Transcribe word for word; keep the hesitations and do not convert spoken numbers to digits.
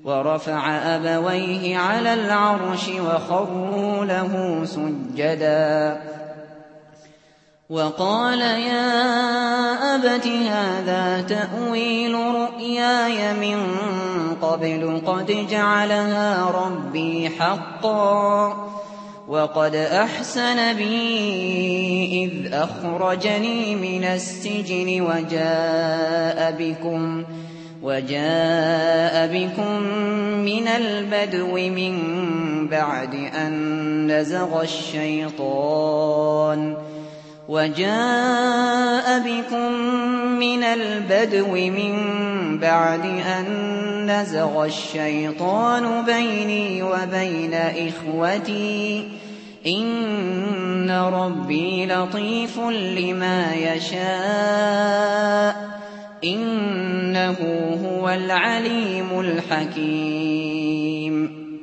ورفع أبويه على العرش وخروا له سجدا وقال يا أبت هذا تأويل رؤياي من قبل قد جعلها ربي حقا وقد أحسن بي إذ أخرجني من السجن وجاء بكم وجاء بكم من البدو من بعد أن نزغ الشيطان وجاء بكم من البدو من بعد أن نزغ الشيطان بيني وبين إخوتي إن ربي لطيف لما يشاء إنه هو العليم الحكيم